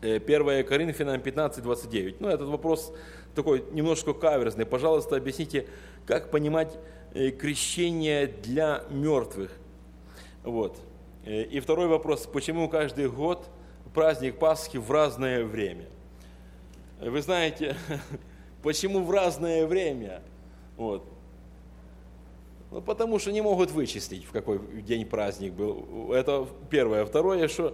1 Коринфянам 15:29. Ну, этот вопрос такой немножко каверзный. Пожалуйста, объясните, как понимать крещение для мертвых. Вот. И второй вопрос. Почему каждый год праздник Пасхи в разное время? Вы знаете, почему в разное время? Вот. Ну, потому что не могут вычислить, в какой день праздник был. Это первое. Второе, что...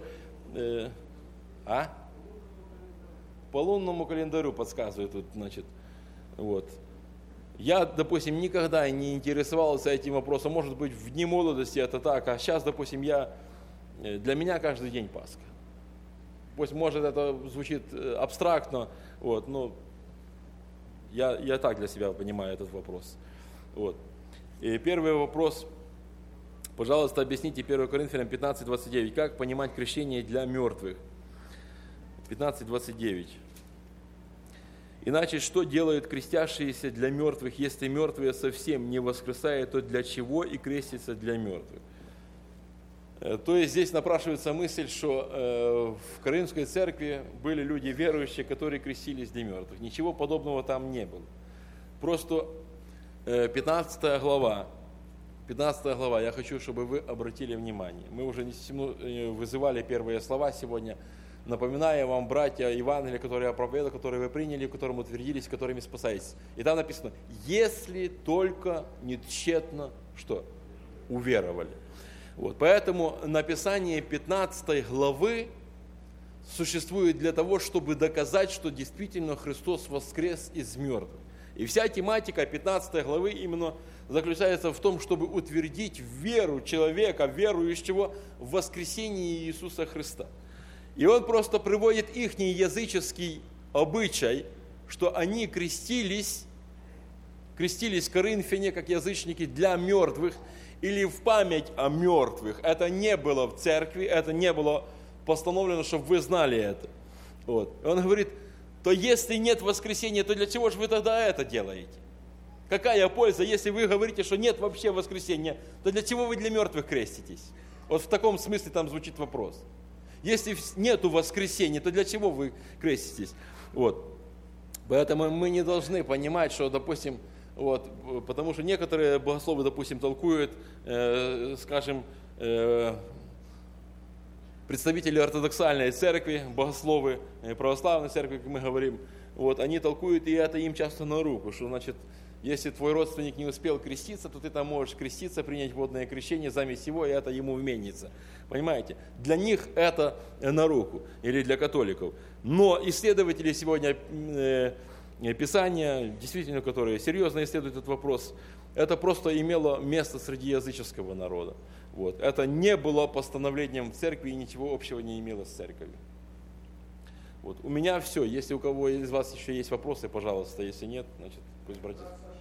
По лунному календарю подсказывает тут, значит. Вот. Я, допустим, никогда не интересовался этим вопросом. Может быть, в дни молодости это так, а сейчас, допустим, для меня каждый день Пасха. Пусть, может, это звучит абстрактно, вот, но я так для себя понимаю этот вопрос. Вот. И первый вопрос, пожалуйста, объясните 1 Коринфянам 15:29, как понимать крещение для мертвых. 15:29. Иначе что делают крестящиеся для мертвых, если мертвые совсем не воскресают, то для чего и крестятся для мертвых? То есть здесь напрашивается мысль, что в Коринфской церкви были люди верующие, которые крестились для мертвых. Ничего подобного там не было. Просто 15 глава, я хочу, чтобы вы обратили внимание. Мы уже вызывали первые слова сегодня. Напоминаю вам, братья, Евангелие, которое я проповедовал, которое вы приняли, которым утвердились, которыми спасаетесь. И там написано, если только не тщетно, что? Уверовали. Вот, поэтому написание 15 главы существует для того, чтобы доказать, что действительно Христос воскрес из мертвых. И вся тематика 15 главы именно заключается в том, чтобы утвердить веру человека, верующего в воскресение Иисуса Христа. И он просто приводит их языческий обычай, что они крестились коринфяне, как язычники, для мертвых или в память о мертвых. Это не было в церкви, это не было постановлено, чтобы вы знали это. Вот. И он говорит, то если нет воскресения, то для чего же вы тогда это делаете? Какая польза, если вы говорите, что нет вообще воскресения, то для чего вы для мертвых креститесь? Вот в таком смысле там звучит вопрос. Если нету воскресения, то для чего вы креститесь? Вот. Поэтому мы не должны понимать, что, допустим, вот, потому что некоторые богословы, допустим, толкуют, скажем, представители ортодоксальной церкви, богословы православной церкви, как мы говорим, вот, они толкуют, и это им часто на руку, что, значит, если твой родственник не успел креститься, то ты там можешь креститься, принять водное крещение заместь его, и это ему вменится. Понимаете? Для них это на руку, или для католиков. Но исследователи сегодня Писания, действительно, которые серьезно исследуют этот вопрос, это просто имело место среди языческого народа. Вот. Это не было постановлением церкви и ничего общего не имело с церковью. Вот. У меня все. Если у кого из вас еще есть вопросы, пожалуйста. Если нет, значит, пусть братья.